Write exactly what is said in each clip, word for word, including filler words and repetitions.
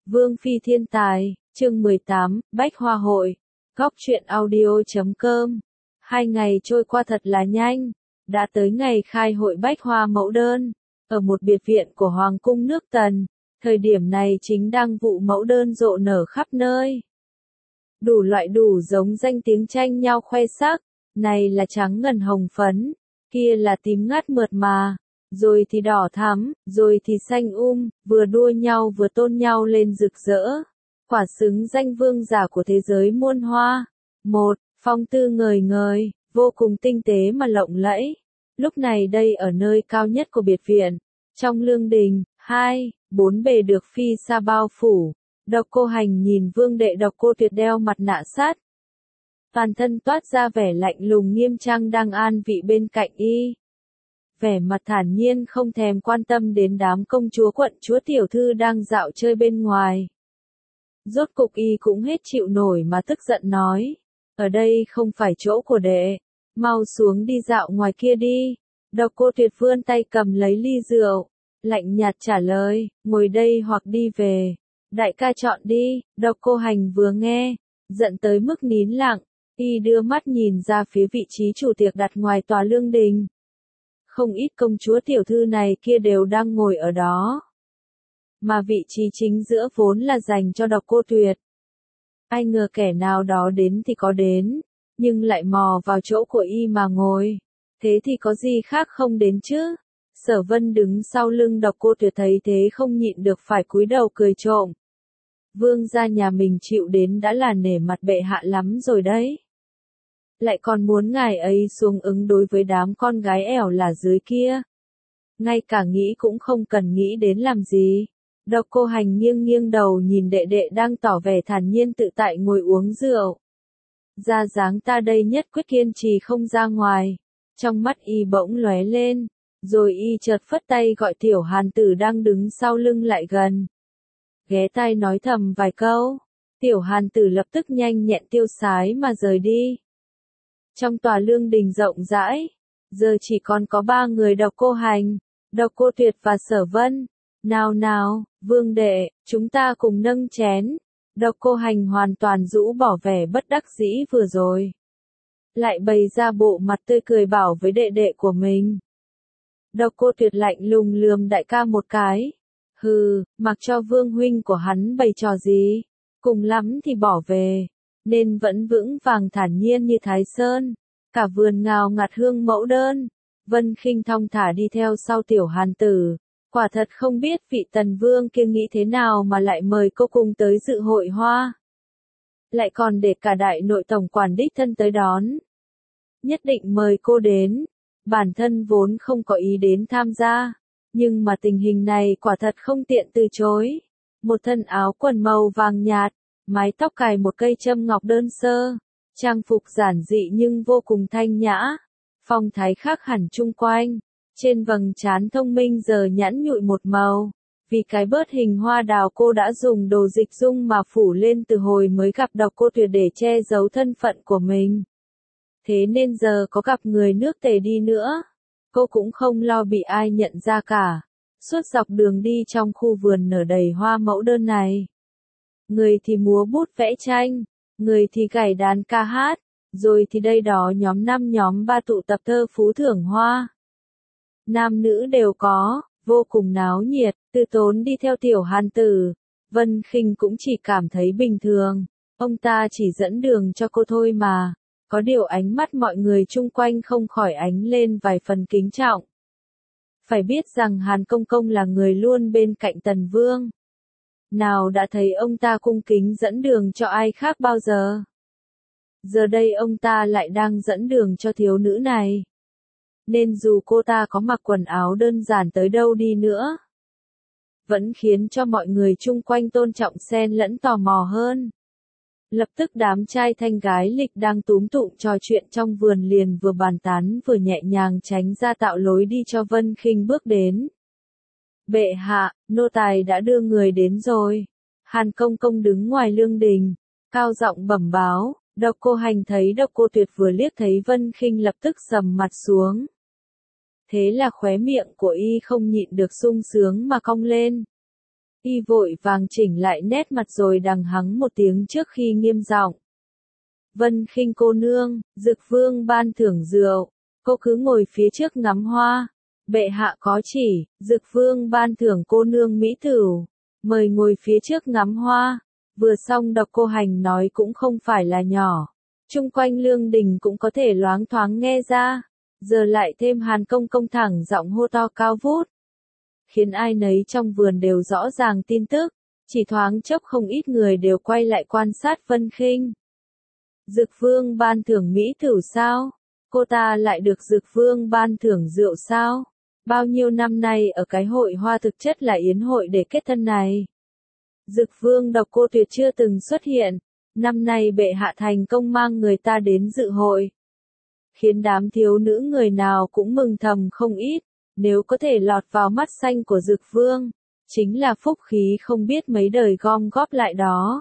Vương Phi Thiên Tài, chương mười tám, Bách Hoa Hội, góc truyện audio chấm com. Hai ngày trôi qua thật là nhanh, đã tới ngày khai hội Bách Hoa mẫu đơn, ở một biệt viện của Hoàng cung nước Tần, thời điểm này chính đang vụ mẫu đơn rộ nở khắp nơi. Đủ loại đủ giống danh tiếng tranh nhau khoe sắc, này là trắng ngần hồng phấn, kia là tím ngát mượt mà, rồi thì đỏ thắm, rồi thì xanh um, vừa đua nhau vừa tôn nhau lên rực rỡ. Quả xứng danh vương giả của thế giới muôn hoa. Một, phong tư ngời ngời, vô cùng tinh tế mà lộng lẫy. Lúc này đây ở nơi cao nhất của biệt viện, trong lương đình. Hai, bốn bề được phi sa bao phủ. Độc Cô Hành nhìn vương đệ Độc Cô Tuyệt đeo mặt nạ sắt, toàn thân toát ra vẻ lạnh lùng nghiêm trang đang an vị bên cạnh y. Vẻ mặt thản nhiên không thèm quan tâm đến đám công chúa quận chúa tiểu thư đang dạo chơi bên ngoài. Rốt cục y cũng hết chịu nổi mà tức giận nói, ở đây không phải chỗ của đệ, mau xuống đi dạo ngoài kia đi. Độc Cô Tuyệt vươn tay cầm lấy ly rượu, lạnh nhạt trả lời, ngồi đây hoặc đi về, đại ca chọn đi. Độc Cô Hành vừa nghe, giận tới mức nín lặng, y đưa mắt nhìn ra phía vị trí chủ tiệc đặt ngoài tòa lương đình. Không ít công chúa tiểu thư này kia đều đang ngồi ở đó, mà vị trí chính giữa vốn là dành cho Độc Cô Tuyệt. Ai ngờ kẻ nào đó đến thì có đến, nhưng lại mò vào chỗ của y mà ngồi, thế thì có gì khác không đến chứ? Sở Vân đứng sau lưng Độc Cô Tuyệt thấy thế không nhịn được phải cúi đầu cười trộm. Vương gia nhà mình chịu đến đã là nể mặt bệ hạ lắm rồi đấy, lại còn muốn ngài ấy xuống ứng đối với đám con gái ẻo là dưới kia. Ngay cả nghĩ cũng không cần nghĩ đến làm gì. Độc Cô Hành nghiêng nghiêng đầu nhìn đệ đệ đang tỏ vẻ thản nhiên tự tại ngồi uống rượu. Ra dáng ta đây nhất quyết kiên trì không ra ngoài. Trong mắt y bỗng lóe lên, rồi y chợt phất tay gọi Tiểu Hàn Tử đang đứng sau lưng lại gần. Ghé tai nói thầm vài câu, Tiểu Hàn Tử lập tức nhanh nhẹn tiêu sái mà rời đi. Trong tòa lương đình rộng rãi, giờ chỉ còn có ba người Độc Cô Hành, Độc Cô Tuyệt và Sở Vân. Nào nào, vương đệ, chúng ta cùng nâng chén. Độc Cô Hành hoàn toàn rũ bỏ vẻ bất đắc dĩ vừa rồi, lại bày ra bộ mặt tươi cười bảo với đệ đệ của mình. Độc Cô Tuyệt lạnh lùng lườm đại ca một cái. Hừ, mặc cho vương huynh của hắn bày trò gì, cùng lắm thì bỏ về, nên vẫn vững vàng thản nhiên như Thái Sơn. Cả vườn ngào ngạt hương mẫu đơn. Vân Khinh thong thả đi theo sau Tiểu Hàn Tử. Quả thật không biết vị tần vương kia nghĩ thế nào mà lại mời cô cùng tới dự hội hoa. Lại còn để cả đại nội tổng quản đích thân tới đón. Nhất định mời cô đến. Bản thân vốn không có ý đến tham gia, nhưng mà tình hình này quả thật không tiện từ chối. Một thân áo quần màu vàng nhạt, mái tóc cài một cây châm ngọc đơn sơ, trang phục giản dị nhưng vô cùng thanh nhã, phong thái khác hẳn chung quanh. Trên vầng trán thông minh giờ nhẵn nhụi một màu, vì cái bớt hình hoa đào cô đã dùng đồ dịch dung mà phủ lên từ hồi mới gặp Độc Cô Tuyệt để che giấu thân phận của mình. Thế nên giờ có gặp người nước Tề đi nữa, cô cũng không lo bị ai nhận ra cả. Suốt dọc đường đi trong khu vườn nở đầy hoa mẫu đơn này, người thì múa bút vẽ tranh, người thì gảy đàn ca hát, rồi thì đây đó nhóm năm nhóm ba tụ tập thơ phú thưởng hoa. Nam nữ đều có, vô cùng náo nhiệt. Từ Tốn đi theo Tiểu Hàn Tử, Vân Khinh cũng chỉ cảm thấy bình thường, ông ta chỉ dẫn đường cho cô thôi mà. Có điều ánh mắt mọi người chung quanh không khỏi ánh lên vài phần kính trọng. Phải biết rằng Hàn Công Công là người luôn bên cạnh Tần Vương. Nào đã thấy ông ta cung kính dẫn đường cho ai khác bao giờ. Giờ đây ông ta lại đang dẫn đường cho thiếu nữ này. Nên dù cô ta có mặc quần áo đơn giản tới đâu đi nữa, vẫn khiến cho mọi người chung quanh tôn trọng xen lẫn tò mò hơn. Lập tức đám trai thanh gái lịch đang túm tụm trò chuyện trong vườn liền vừa bàn tán vừa nhẹ nhàng tránh ra tạo lối đi cho Vân Khinh bước đến. Bệ hạ, nô tài đã đưa người đến rồi. Hàn Công Công đứng ngoài lương đình, cao giọng bẩm báo. Độc Cô Hành thấy Độc Cô Tuyệt vừa liếc thấy Vân Khinh lập tức sầm mặt xuống. Thế là khóe miệng của y không nhịn được sung sướng mà cong lên. Y vội vàng chỉnh lại nét mặt rồi đằng hắng một tiếng trước khi nghiêm giọng. Vân Khinh cô nương, Dực Vương ban thưởng rượu, cô cứ ngồi phía trước ngắm hoa. Bệ hạ có chỉ, Dực Vương ban thưởng cô nương mỹ tửu, mời ngồi phía trước ngắm hoa. Vừa xong Độc Cô Hành nói cũng không phải là nhỏ, chung quanh lương đình cũng có thể loáng thoáng nghe ra, giờ lại thêm Hàn Công Công thẳng giọng hô to cao vút, khiến ai nấy trong vườn đều rõ ràng tin tức, chỉ thoáng chốc không ít người đều quay lại quan sát Vân Khinh. Dực Vương ban thưởng mỹ tửu sao? Cô ta lại được Dực Vương ban thưởng rượu sao? Bao nhiêu năm nay ở cái hội hoa thực chất là yến hội để kết thân này. Dực Vương Độc Cô Tuyệt chưa từng xuất hiện, năm nay bệ hạ thành công mang người ta đến dự hội. Khiến đám thiếu nữ người nào cũng mừng thầm không ít, nếu có thể lọt vào mắt xanh của Dực Vương, chính là phúc khí không biết mấy đời gom góp lại đó.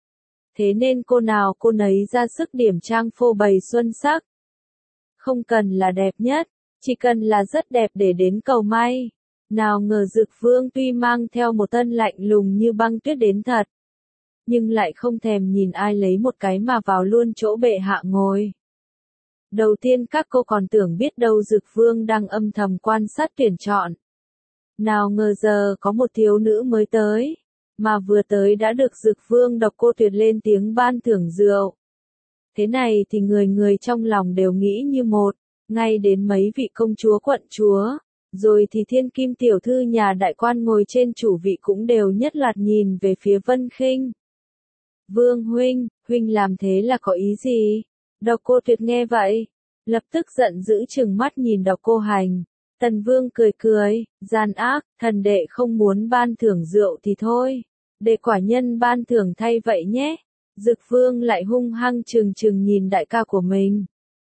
Thế nên cô nào cô nấy ra sức điểm trang phô bày xuân sắc. Không cần là đẹp nhất, chỉ cần là rất đẹp để đến cầu may. Nào ngờ Dực Vương tuy mang theo một thân lạnh lùng như băng tuyết đến thật, nhưng lại không thèm nhìn ai lấy một cái mà vào luôn chỗ bệ hạ ngồi. Đầu tiên các cô còn tưởng biết đâu Dực Vương đang âm thầm quan sát tuyển chọn. Nào ngờ giờ có một thiếu nữ mới tới, mà vừa tới đã được Dực Vương Độc Cô Tuyệt lên tiếng ban thưởng rượu. Thế này thì người người trong lòng đều nghĩ như một, ngay đến mấy vị công chúa quận chúa, rồi thì thiên kim tiểu thư nhà đại quan ngồi trên chủ vị cũng đều nhất loạt nhìn về phía Vân Khinh. Vương huynh, huynh làm thế là có ý gì? Độc Cô Tuyệt nghe vậy, lập tức giận dữ trừng mắt nhìn Độc Cô Hành. Tần Vương cười cười, gian ác, thần đệ không muốn ban thưởng rượu thì thôi, để quả nhân ban thưởng thay vậy nhé. Dực Vương lại hung hăng trừng trừng nhìn đại ca của mình.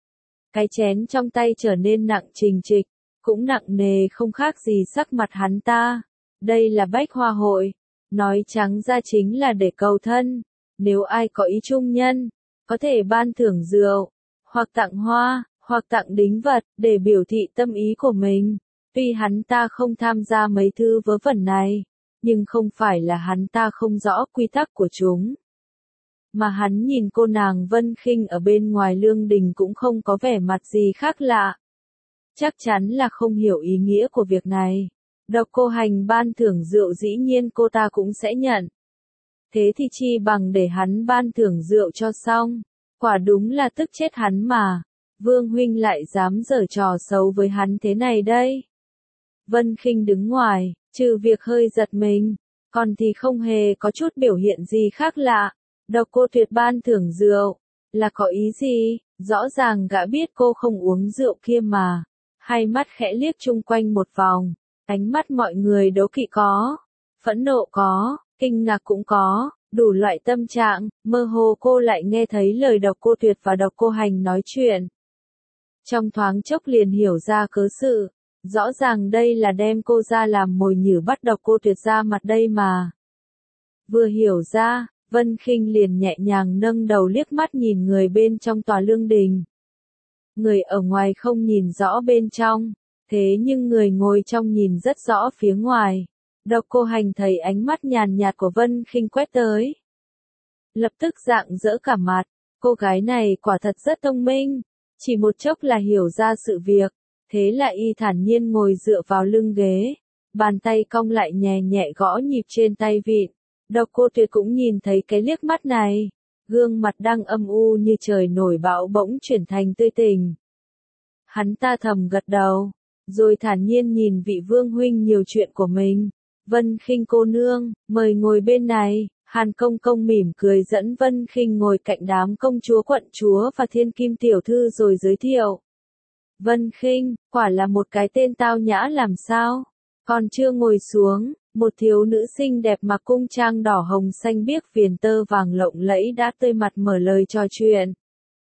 Cái chén trong tay trở nên nặng trình trịch, cũng nặng nề không khác gì sắc mặt hắn ta. Đây là bách hoa hội, nói trắng ra chính là để cầu thân. Nếu ai có ý trung nhân, có thể ban thưởng rượu, hoặc tặng hoa, hoặc tặng đính vật, để biểu thị tâm ý của mình. Tuy hắn ta không tham gia mấy thứ vớ vẩn này, nhưng không phải là hắn ta không rõ quy tắc của chúng. Mà hắn nhìn cô nàng Vân Khinh ở bên ngoài lương đình cũng không có vẻ mặt gì khác lạ. Chắc chắn là không hiểu ý nghĩa của việc này. Độc Cô Hành ban thưởng rượu dĩ nhiên cô ta cũng sẽ nhận. Thế thì chi bằng để hắn ban thưởng rượu cho xong. Quả đúng là tức chết hắn mà. Vương huynh lại dám giở trò xấu với hắn thế này đây. Vân Khinh đứng ngoài, trừ việc hơi giật mình, còn thì không hề có chút biểu hiện gì khác lạ. Độc Cô Tuyệt ban thưởng rượu, là có ý gì? Rõ ràng gã biết cô không uống rượu kia mà. Hai mắt khẽ liếc chung quanh một vòng, ánh mắt mọi người đố kỵ có, phẫn nộ có, kinh ngạc cũng có, đủ loại tâm trạng, mơ hồ cô lại nghe thấy lời Độc Cô Tuyệt và Độc Cô Hành nói chuyện. Trong thoáng chốc liền hiểu ra cớ sự, rõ ràng đây là đem cô ra làm mồi nhử bắt Độc Cô Tuyệt ra mặt đây mà. Vừa hiểu ra, Vân Khinh liền nhẹ nhàng nâng đầu liếc mắt nhìn người bên trong tòa lương đình. Người ở ngoài không nhìn rõ bên trong, thế nhưng người ngồi trong nhìn rất rõ phía ngoài. Độc Cô Hành thấy ánh mắt nhàn nhạt của Vân Khinh quét tới, lập tức rạng rỡ cả mặt, cô gái này quả thật rất thông minh, chỉ một chốc là hiểu ra sự việc, thế là y thản nhiên ngồi dựa vào lưng ghế, bàn tay cong lại nhẹ nhẹ gõ nhịp trên tay vịn. Độc Cô Tuyệt cũng nhìn thấy cái liếc mắt này, gương mặt đang âm u như trời nổi bão bỗng chuyển thành tươi tỉnh. Hắn ta thầm gật đầu, rồi thản nhiên nhìn vị vương huynh nhiều chuyện của mình. Vân Khinh cô nương, mời ngồi bên này. Hàn Công Công mỉm cười dẫn Vân Khinh ngồi cạnh đám công chúa quận chúa và thiên kim tiểu thư rồi giới thiệu. Vân Khinh, quả là một cái tên tao nhã làm sao? Còn chưa ngồi xuống, một thiếu nữ xinh đẹp mặc cung trang đỏ hồng xanh biếc viền tơ vàng lộng lẫy đã tươi mặt mở lời trò chuyện.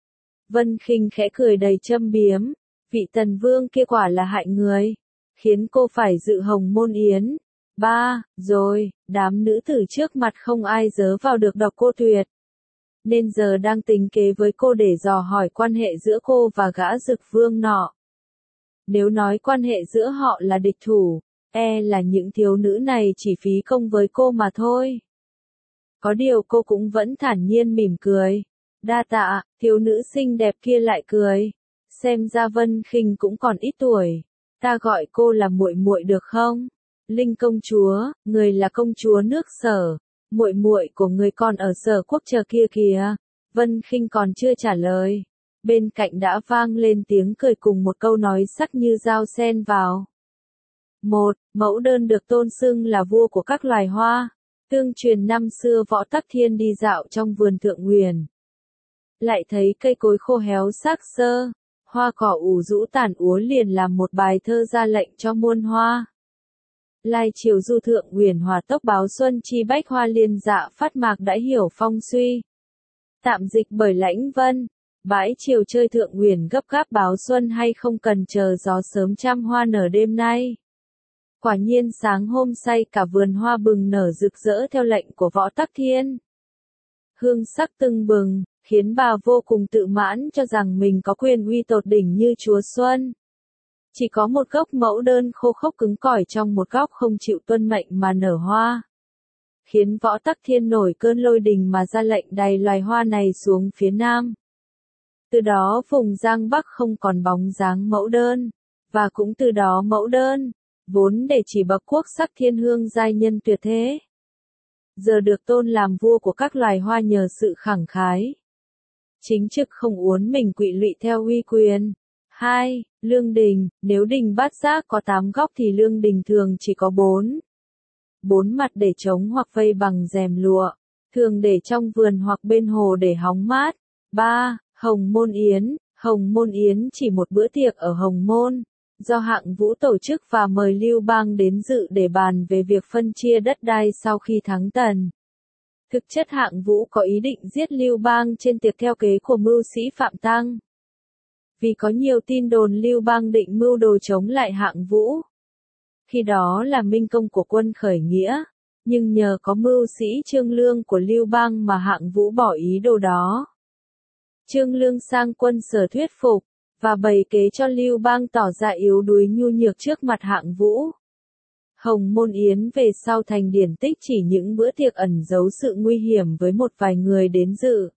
Vân Khinh khẽ cười đầy châm biếm, vị tần vương kia quả là hại người, khiến cô phải dự hồng môn yến. Ba, rồi, đám nữ tử trước mặt không ai dớ vào được Độc Cô Tuyệt. Nên giờ đang tính kế với cô để dò hỏi quan hệ giữa cô và gã Dực Vương nọ. Nếu nói quan hệ giữa họ là địch thủ, E là những thiếu nữ này chỉ phí công với cô mà thôi. Có điều cô cũng vẫn thản nhiên mỉm cười. Đa tạ, thiếu nữ xinh đẹp kia lại cười. Xem ra Vân Khinh cũng còn ít tuổi. Ta gọi cô là muội muội được không? Linh công chúa, người là công chúa nước Sở. Muội muội của người còn ở Sở Quốc chờ kia kìa. Vân Khinh còn chưa trả lời. Bên cạnh đã vang lên tiếng cười cùng một câu nói sắc như dao xen vào. Một, mẫu đơn được tôn xưng là vua của các loài hoa. Tương truyền năm xưa Võ Tắc Thiên đi dạo trong vườn Thượng Nguyền. Lại thấy cây cối khô héo xác xơ, hoa cỏ ủ rũ tàn úa liền làm một bài thơ ra lệnh cho muôn hoa. Lai chiều du Thượng Nguyền hòa tốc báo xuân chi bách hoa liên dạ phát mạc đã hiểu phong suy. Tạm dịch bởi Lãnh Vân. Bãi chiều chơi Thượng Nguyền gấp gáp báo xuân hay không cần chờ gió sớm trăm hoa nở đêm nay. Quả nhiên sáng hôm say cả vườn hoa bừng nở rực rỡ theo lệnh của Võ Tắc Thiên. Hương sắc tưng bừng, khiến bà vô cùng tự mãn cho rằng mình có quyền uy tột đỉnh như chúa Xuân. Chỉ có một gốc mẫu đơn khô khốc cứng cỏi trong một góc không chịu tuân mệnh mà nở hoa. Khiến Võ Tắc Thiên nổi cơn lôi đình mà ra lệnh đày loài hoa này xuống phía nam. Từ đó vùng Giang Bắc không còn bóng dáng mẫu đơn. Và cũng từ đó mẫu đơn, vốn để chỉ bậc quốc sắc thiên hương giai nhân tuyệt thế, giờ được tôn làm vua của các loài hoa nhờ sự khẳng khái. Chính trực không uốn mình quỵ lụy theo uy quyền. Hai, lương đình, nếu đình bát giác có tám góc thì lương đình thường chỉ có bốn. Bốn mặt để chống hoặc vây bằng rèm lụa, thường để trong vườn hoặc bên hồ để hóng mát. Ba, Hồng Môn Yến, Hồng Môn Yến chỉ một bữa tiệc ở Hồng Môn, do Hạng Vũ tổ chức và mời Lưu Bang đến dự để bàn về việc phân chia đất đai sau khi thắng Tần. Thực chất Hạng Vũ có ý định giết Lưu Bang trên tiệc theo kế của mưu sĩ Phạm Tăng. Vì có nhiều tin đồn Lưu Bang định mưu đồ chống lại Hạng Vũ. Khi đó là minh công của quân khởi nghĩa, nhưng nhờ có mưu sĩ Trương Lương của Lưu Bang mà Hạng Vũ bỏ ý đồ đó. Trương Lương sang quân Sở thuyết phục, và bày kế cho Lưu Bang tỏ ra yếu đuối nhu nhược trước mặt Hạng Vũ. Hồng Môn Yến về sau thành điển tích chỉ những bữa tiệc ẩn giấu sự nguy hiểm với một vài người đến dự.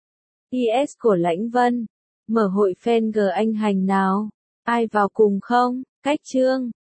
i ét của Lãnh Vân. Mở hội fan G anh hành nào. Ai vào cùng không? Cách chương.